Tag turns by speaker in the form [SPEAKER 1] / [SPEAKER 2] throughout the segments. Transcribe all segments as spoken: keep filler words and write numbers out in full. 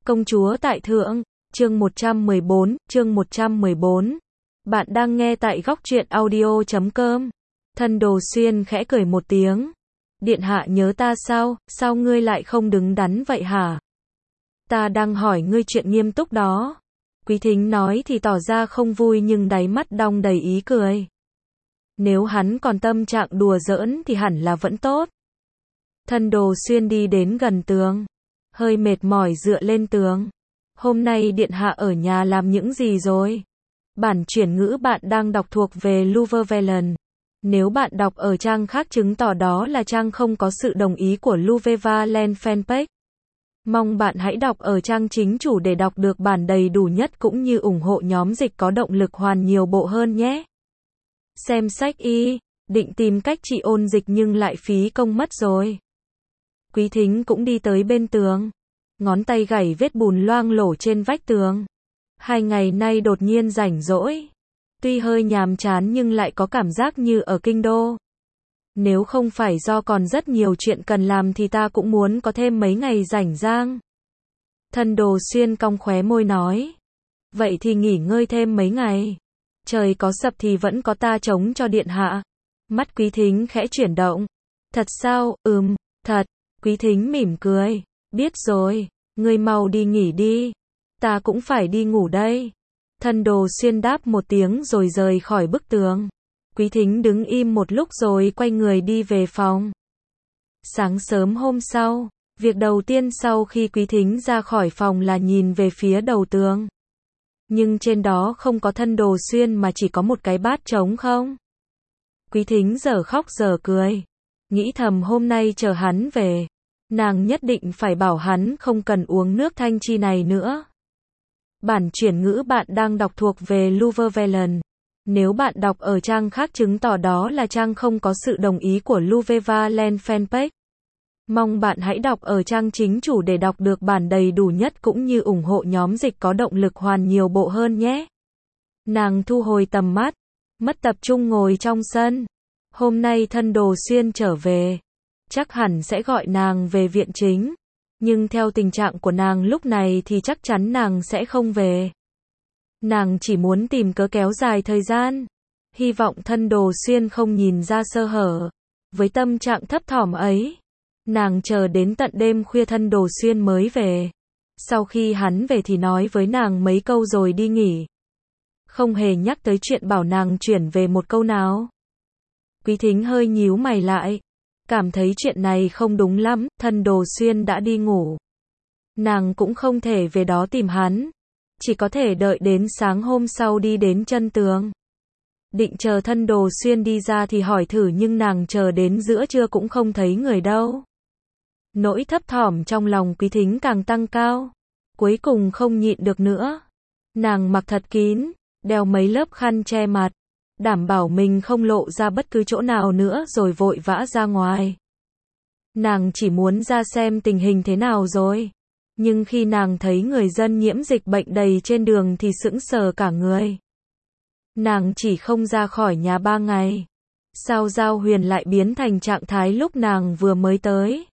[SPEAKER 1] Công chúa tại thượng, chương một trăm mười bốn, chương một trăm mười bốn. Bạn đang nghe tại góc truyện audio chấm com. Thân Đồ Xuyên khẽ cười một tiếng. Điện hạ nhớ ta sao, sao ngươi lại không đứng đắn vậy hả? Ta đang hỏi ngươi chuyện nghiêm túc đó. Quý Thính nói thì tỏ ra không vui nhưng đáy mắt đong đầy ý cười. Nếu hắn còn tâm trạng đùa giỡn thì hẳn là vẫn tốt. Thân Đồ Xuyên đi đến gần tường, hơi mệt mỏi dựa lên tường. Hôm nay điện hạ ở nhà làm những gì rồi? Bản chuyển ngữ bạn đang đọc thuộc về Luvevelen. Nếu bạn đọc ở trang khác chứng tỏ đó là trang không có sự đồng ý của Luvevelen fanpage. Mong bạn hãy đọc ở trang chính chủ để đọc được bản đầy đủ nhất cũng như ủng hộ nhóm dịch có động lực hoàn nhiều bộ hơn nhé. Xem sách y, định tìm cách trị ôn dịch nhưng lại phí công mất rồi. Quý Thính cũng đi tới bên tường. Ngón tay gảy vết bùn loang lổ trên vách tường. Hai ngày nay đột nhiên rảnh rỗi. Tuy hơi nhàm chán nhưng lại có cảm giác như ở kinh đô. Nếu không phải do còn rất nhiều chuyện cần làm thì ta cũng muốn có thêm mấy ngày rảnh rang. Thân Đồ Xuyên cong khóe môi nói. Vậy thì nghỉ ngơi thêm mấy ngày. Trời có sập thì vẫn có ta chống cho điện hạ. Mắt Quý Thính khẽ chuyển động. Thật sao, ừm, thật. Quý Thính mỉm cười. Biết rồi, ngươi mau đi nghỉ đi. Ta cũng phải đi ngủ đây. Thân Đồ Xuyên đáp một tiếng rồi rời khỏi bức tường. Quý Thính đứng im một lúc rồi quay người đi về phòng. Sáng sớm hôm sau, việc đầu tiên sau khi Quý Thính ra khỏi phòng là nhìn về phía đầu tường. Nhưng trên đó không có Thân Đồ Xuyên mà chỉ có một cái bát trống không. Quý Thính giờ khóc giờ cười. Nghĩ thầm hôm nay chờ hắn về, nàng nhất định phải bảo hắn không cần uống nước thanh chi này nữa. Bản chuyển ngữ bạn đang đọc thuộc về Luvevelen. Nếu bạn đọc ở trang khác chứng tỏ đó là trang không có sự đồng ý của Luvevelen fanpage. Mong bạn hãy đọc ở trang chính chủ để đọc được bản đầy đủ nhất cũng như ủng hộ nhóm dịch có động lực hoàn nhiều bộ hơn nhé. Nàng thu hồi tầm mắt, mất tập trung ngồi trong sân. Hôm nay Thân Đồ Xuyên trở về, chắc hẳn sẽ gọi nàng về viện chính. Nhưng theo tình trạng của nàng lúc này thì chắc chắn nàng sẽ không về. Nàng chỉ muốn tìm cớ kéo dài thời gian. Hy vọng Thân Đồ Xuyên không nhìn ra sơ hở. Với tâm trạng thấp thỏm ấy, nàng chờ đến tận đêm khuya Thân Đồ Xuyên mới về. Sau khi hắn về thì nói với nàng mấy câu rồi đi nghỉ. Không hề nhắc tới chuyện bảo nàng chuyển về một câu nào. Quý Thính hơi nhíu mày lại. Cảm thấy chuyện này không đúng lắm, Thân Đồ Xuyên đã đi ngủ. Nàng cũng không thể về đó tìm hắn. Chỉ có thể đợi đến sáng hôm sau đi đến chân tường. Định chờ Thân Đồ Xuyên đi ra thì hỏi thử nhưng nàng chờ đến giữa trưa cũng không thấy người đâu. Nỗi thấp thỏm trong lòng Quý Thính càng tăng cao. Cuối cùng không nhịn được nữa. Nàng mặc thật kín, đeo mấy lớp khăn che mặt. Đảm bảo mình không lộ ra bất cứ chỗ nào nữa rồi vội vã ra ngoài. Nàng chỉ muốn ra xem tình hình thế nào rồi. Nhưng khi nàng thấy người dân nhiễm dịch bệnh đầy trên đường thì sững sờ cả người. Nàng chỉ không ra khỏi nhà ba ngày. Sao Giao Huyền lại biến thành trạng thái lúc nàng vừa mới tới?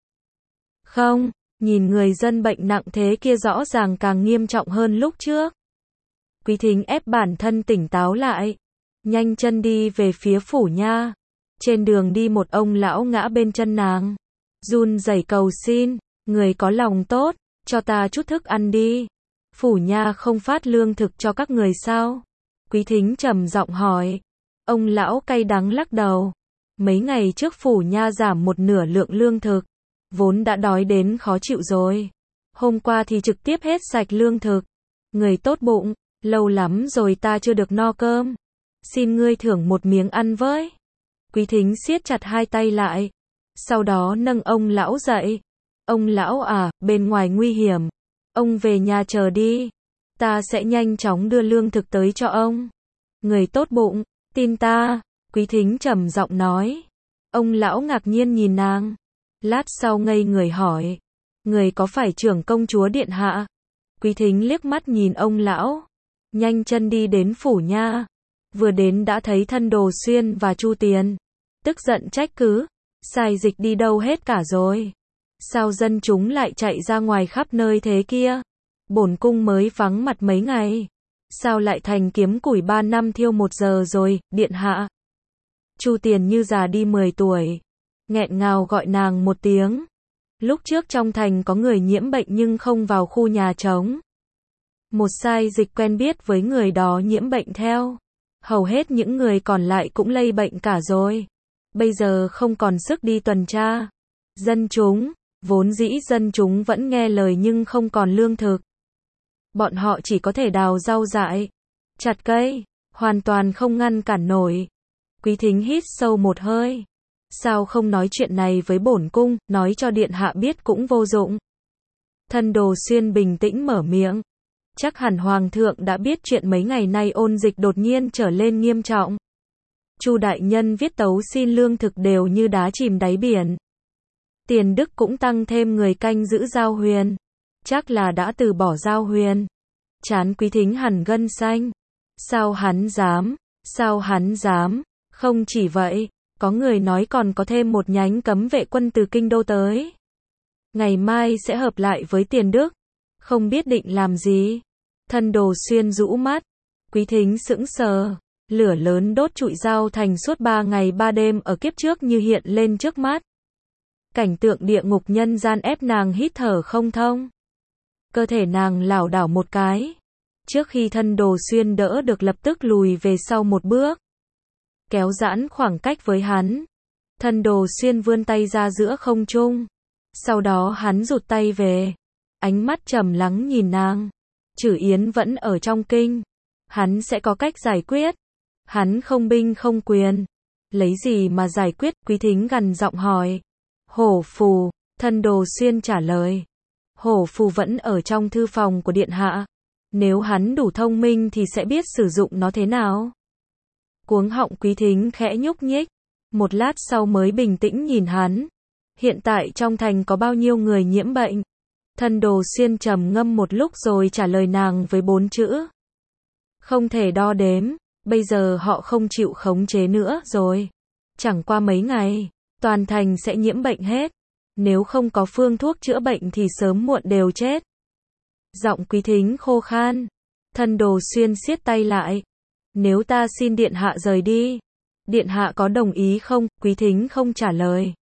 [SPEAKER 1] Không, nhìn người dân bệnh nặng thế kia rõ ràng càng nghiêm trọng hơn lúc trước. Quý Thính ép bản thân tỉnh táo lại. Nhanh chân đi về phía phủ nha. Trên đường đi một ông lão ngã bên chân nàng. Run rẩy cầu xin, người có lòng tốt, cho ta chút thức ăn đi. Phủ nha không phát lương thực cho các người sao? Quý Thính trầm giọng hỏi. Ông lão cay đắng lắc đầu. Mấy ngày trước phủ nha giảm một nửa lượng lương thực. Vốn đã đói đến khó chịu rồi. Hôm qua thì trực tiếp hết sạch lương thực. Người tốt bụng, lâu lắm rồi ta chưa được no cơm. Xin ngươi thưởng một miếng ăn với. Quý Thính siết chặt hai tay lại. Sau đó nâng ông lão dậy. Ông lão à, bên ngoài nguy hiểm. Ông về nhà chờ đi. Ta sẽ nhanh chóng đưa lương thực tới cho ông. Người tốt bụng, tin ta. Quý Thính trầm giọng nói. Ông lão ngạc nhiên nhìn nàng. Lát sau ngây người hỏi. Người có phải trưởng công chúa điện hạ? Quý Thính liếc mắt nhìn ông lão. Nhanh chân đi đến phủ nha. Vừa đến đã thấy Thân Đồ Xuyên và Chu Tiền. Tức giận trách cứ. Sai dịch đi đâu hết cả rồi? Sao dân chúng lại chạy ra ngoài khắp nơi thế kia? Bổn cung mới vắng mặt mấy ngày. Sao lại thành kiếm củi ba năm thiêu một giờ rồi, điện hạ? Chu Tiền như già đi mười tuổi. Nghẹn ngào gọi nàng một tiếng. Lúc trước trong thành có người nhiễm bệnh nhưng không vào khu nhà trống. Một sai dịch quen biết với người đó nhiễm bệnh theo. Hầu hết những người còn lại cũng lây bệnh cả rồi. Bây giờ không còn sức đi tuần tra. Dân chúng, vốn dĩ dân chúng vẫn nghe lời nhưng không còn lương thực. Bọn họ chỉ có thể đào rau dại, chặt cây, hoàn toàn không ngăn cản nổi. Quý Thính hít sâu một hơi. Sao không nói chuyện này với bổn cung, nói cho điện hạ biết cũng vô dụng. Thân Đồ Xuyên bình tĩnh mở miệng. Chắc hẳn hoàng thượng đã biết chuyện mấy ngày nay ôn dịch đột nhiên trở lên nghiêm trọng. Chu đại nhân viết tấu xin lương thực đều như đá chìm đáy biển. Tiền Đức cũng tăng thêm người canh giữ giao huyền. Chắc là đã từ bỏ giao huyền. Trán Quý Thính hẳn gân xanh. Sao hắn dám? Sao hắn dám? Không chỉ vậy, có người nói còn có thêm một nhánh cấm vệ quân từ kinh đô tới. Ngày mai sẽ hợp lại với Tiền Đức. Không biết định làm gì. Thân Đồ Xuyên rũ mắt. Quý Thính sững sờ. Lửa lớn đốt trụi Giao Thành suốt ba ngày ba đêm ở kiếp trước như hiện lên trước mắt. Cảnh tượng địa ngục nhân gian ép nàng hít thở không thông. Cơ thể nàng lảo đảo một cái. Trước khi Thân Đồ Xuyên đỡ được lập tức lùi về sau một bước. Kéo giãn khoảng cách với hắn. Thân Đồ Xuyên vươn tay ra giữa không trung. Sau đó hắn rụt tay về. Ánh mắt trầm lắng nhìn nàng. Chử Yến vẫn ở trong kinh. Hắn sẽ có cách giải quyết. Hắn không binh không quyền. Lấy gì mà giải quyết? Quý Thính gằn giọng hỏi. Hổ phù. Thân Đồ Xuyên trả lời. Hổ phù vẫn ở trong thư phòng của điện hạ. Nếu hắn đủ thông minh thì sẽ biết sử dụng nó thế nào. Cuống họng Quý Thính khẽ nhúc nhích. Một lát sau mới bình tĩnh nhìn hắn. Hiện tại trong thành có bao nhiêu người nhiễm bệnh? Thân Đồ Xuyên trầm ngâm một lúc rồi trả lời nàng với bốn chữ. Không thể đo đếm. Bây giờ họ không chịu khống chế nữa rồi. Chẳng qua mấy ngày, toàn thành sẽ nhiễm bệnh hết. Nếu không có phương thuốc chữa bệnh thì sớm muộn đều chết. Giọng Quý Thính khô khan. Thân Đồ Xuyên siết tay lại. Nếu ta xin điện hạ rời đi, điện hạ có đồng ý không? Quý Thính không trả lời.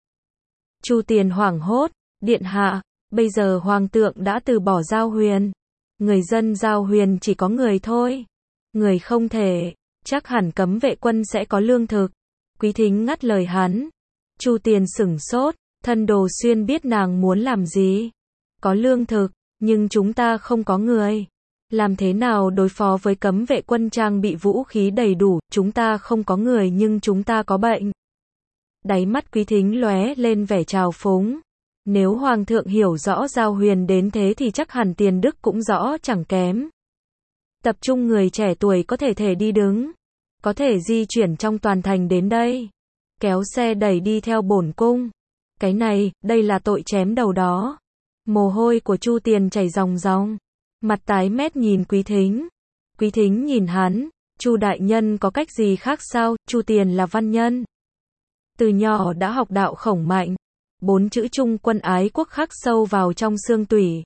[SPEAKER 1] Chu Tiền hoảng hốt. Điện hạ, bây giờ hoàng thượng đã từ bỏ giao huyền. Người dân giao huyền chỉ có người thôi. Người không thể. Chắc hẳn cấm vệ quân sẽ có lương thực. Quý Thính ngắt lời hắn. Chu Tiền sửng sốt. Thân Đồ Xuyên biết nàng muốn làm gì. Có lương thực, nhưng chúng ta không có người. Làm thế nào đối phó với cấm vệ quân trang bị vũ khí đầy đủ? Chúng ta không có người nhưng chúng ta có bệnh. Đáy mắt Quý Thính lóe lên vẻ trào phúng. Nếu hoàng thượng hiểu rõ giao huyền đến thế thì chắc hẳn Tiền Đức cũng rõ chẳng kém. Tập trung người trẻ tuổi có thể thể đi đứng. Có thể di chuyển trong toàn thành đến đây. Kéo xe đẩy đi theo bổn cung. Cái này, đây là tội chém đầu đó. Mồ hôi của Chu Tiền chảy ròng ròng. Mặt tái mét nhìn Quý Thính. Quý Thính nhìn hắn. Chu đại nhân có cách gì khác sao? Chu Tiền là văn nhân. Từ nhỏ đã học đạo khổng mạnh. Bốn chữ trung quân ái quốc khắc sâu vào trong xương tủy.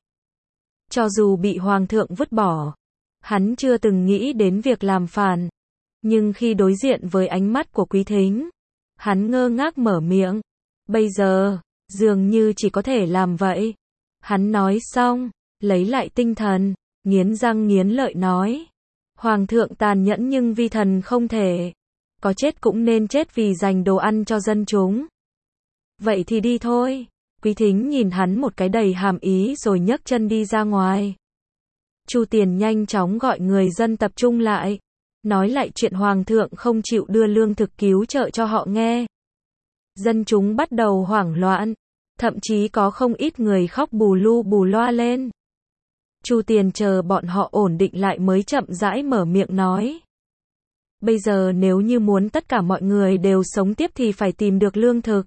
[SPEAKER 1] Cho dù bị hoàng thượng vứt bỏ, hắn chưa từng nghĩ đến việc làm phản. Nhưng khi đối diện với ánh mắt của Quý Thính, hắn ngơ ngác mở miệng. Bây giờ, dường như chỉ có thể làm vậy. Hắn nói xong, lấy lại tinh thần, nghiến răng nghiến lợi nói. Hoàng thượng tàn nhẫn nhưng vi thần không thể. Có chết cũng nên chết vì dành đồ ăn cho dân chúng. Vậy thì đi thôi. Quý Thính nhìn hắn một cái đầy hàm ý rồi nhấc chân đi ra ngoài. Chu Tiền nhanh chóng gọi người dân tập trung lại. Nói lại chuyện hoàng thượng không chịu đưa lương thực cứu trợ cho họ nghe. Dân chúng bắt đầu hoảng loạn. Thậm chí có không ít người khóc bù lu bù loa lên. Chu Tiền chờ bọn họ ổn định lại mới chậm rãi mở miệng nói. Bây giờ nếu như muốn tất cả mọi người đều sống tiếp thì phải tìm được lương thực.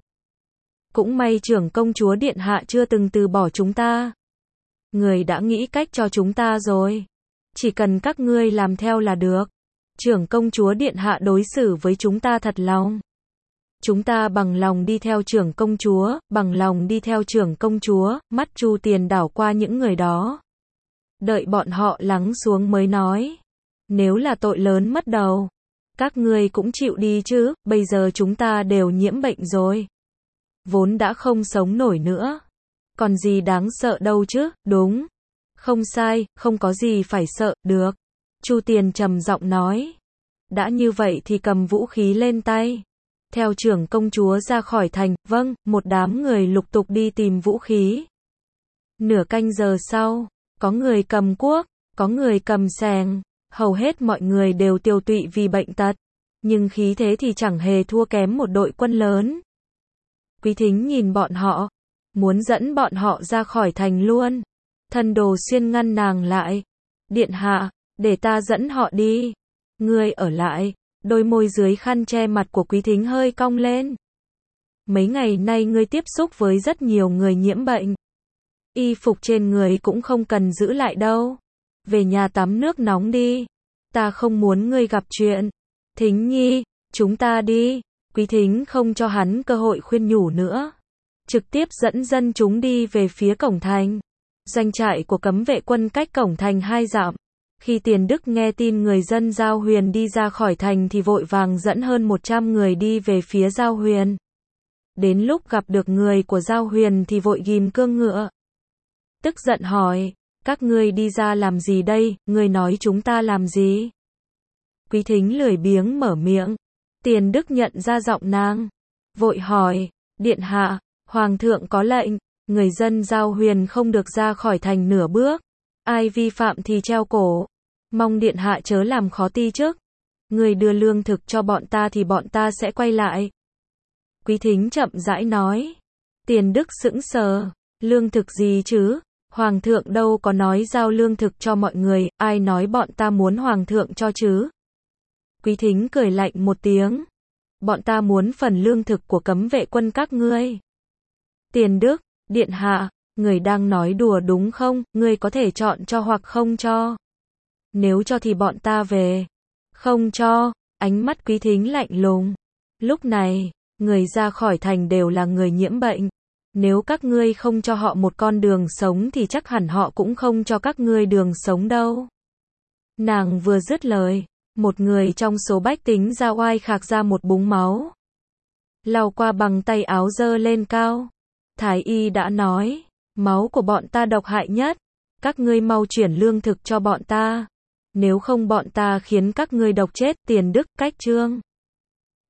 [SPEAKER 1] Cũng may trưởng công chúa điện hạ chưa từng từ bỏ chúng ta. Người đã nghĩ cách cho chúng ta rồi. Chỉ cần các ngươi làm theo là được. Trưởng công chúa điện hạ đối xử với chúng ta thật lòng. Chúng ta bằng lòng đi theo trưởng công chúa, bằng lòng đi theo trưởng công chúa. Mắt Chu Tiền đảo qua những người đó. Đợi bọn họ lắng xuống mới nói. Nếu là tội lớn mất đầu, các ngươi cũng chịu đi chứ, bây giờ chúng ta đều nhiễm bệnh rồi. Vốn đã không sống nổi nữa. Còn gì đáng sợ đâu chứ, đúng. Không sai, không có gì phải sợ, được. Chu Tiền trầm giọng nói. Đã như vậy thì cầm vũ khí lên tay. Theo trưởng công chúa ra khỏi thành, vâng, một đám người lục tục đi tìm vũ khí. Nửa canh giờ sau, có người cầm cuốc, có người cầm xẻng, hầu hết mọi người đều tiêu tụy vì bệnh tật. Nhưng khí thế thì chẳng hề thua kém một đội quân lớn. Quý Thính nhìn bọn họ, muốn dẫn bọn họ ra khỏi thành luôn. Thần Đồ Xuyên ngăn nàng lại. Điện hạ, để ta dẫn họ đi. Ngươi ở lại. Đôi môi dưới khăn che mặt của Quý Thính hơi cong lên. Mấy ngày nay ngươi tiếp xúc với rất nhiều người nhiễm bệnh. Y phục trên người cũng không cần giữ lại đâu. Về nhà tắm nước nóng đi. Ta không muốn ngươi gặp chuyện. Thính nhi, chúng ta đi. Quý Thính không cho hắn cơ hội khuyên nhủ nữa. Trực tiếp dẫn dân chúng đi về phía cổng thành. Doanh trại của cấm vệ quân cách cổng thành hai dặm. Khi Tiền Đức nghe tin người dân Giao Huyền đi ra khỏi thành thì vội vàng dẫn hơn một trăm người đi về phía Giao Huyền. Đến lúc gặp được người của Giao Huyền thì vội ghim cương ngựa. Tức giận hỏi, các ngươi đi ra làm gì đây, ngươi nói chúng ta làm gì? Quý Thính lười biếng mở miệng. Tiền Đức nhận ra giọng nàng. Vội hỏi, điện hạ, hoàng thượng có lệnh, người dân Giao Huyền không được ra khỏi thành nửa bước. Ai vi phạm thì treo cổ. Mong điện hạ chớ làm khó ti chức. Người đưa lương thực cho bọn ta thì bọn ta sẽ quay lại. Quý Thính chậm rãi nói. Tiền Đức sững sờ. Lương thực gì chứ? Hoàng thượng đâu có nói giao lương thực cho mọi người, ai nói bọn ta muốn hoàng thượng cho chứ? Quý Thính cười lạnh một tiếng. Bọn ta muốn phần lương thực của cấm vệ quân các ngươi. Tiền Đức, điện hạ, người đang nói đùa đúng không? Ngươi có thể chọn cho hoặc không cho. Nếu cho thì bọn ta về. Không cho, ánh mắt Quý Thính lạnh lùng. Lúc này, người ra khỏi thành đều là người nhiễm bệnh. Nếu các ngươi không cho họ một con đường sống thì chắc hẳn họ cũng không cho các ngươi đường sống đâu. Nàng vừa dứt lời, một người trong số bách tính ra oai khạc ra một búng máu. Lau qua bằng tay áo giơ lên cao. Thái y đã nói, máu của bọn ta độc hại nhất. Các ngươi mau chuyển lương thực cho bọn ta. Nếu không bọn ta khiến các ngươi độc chết. Tiền Đức cách trương.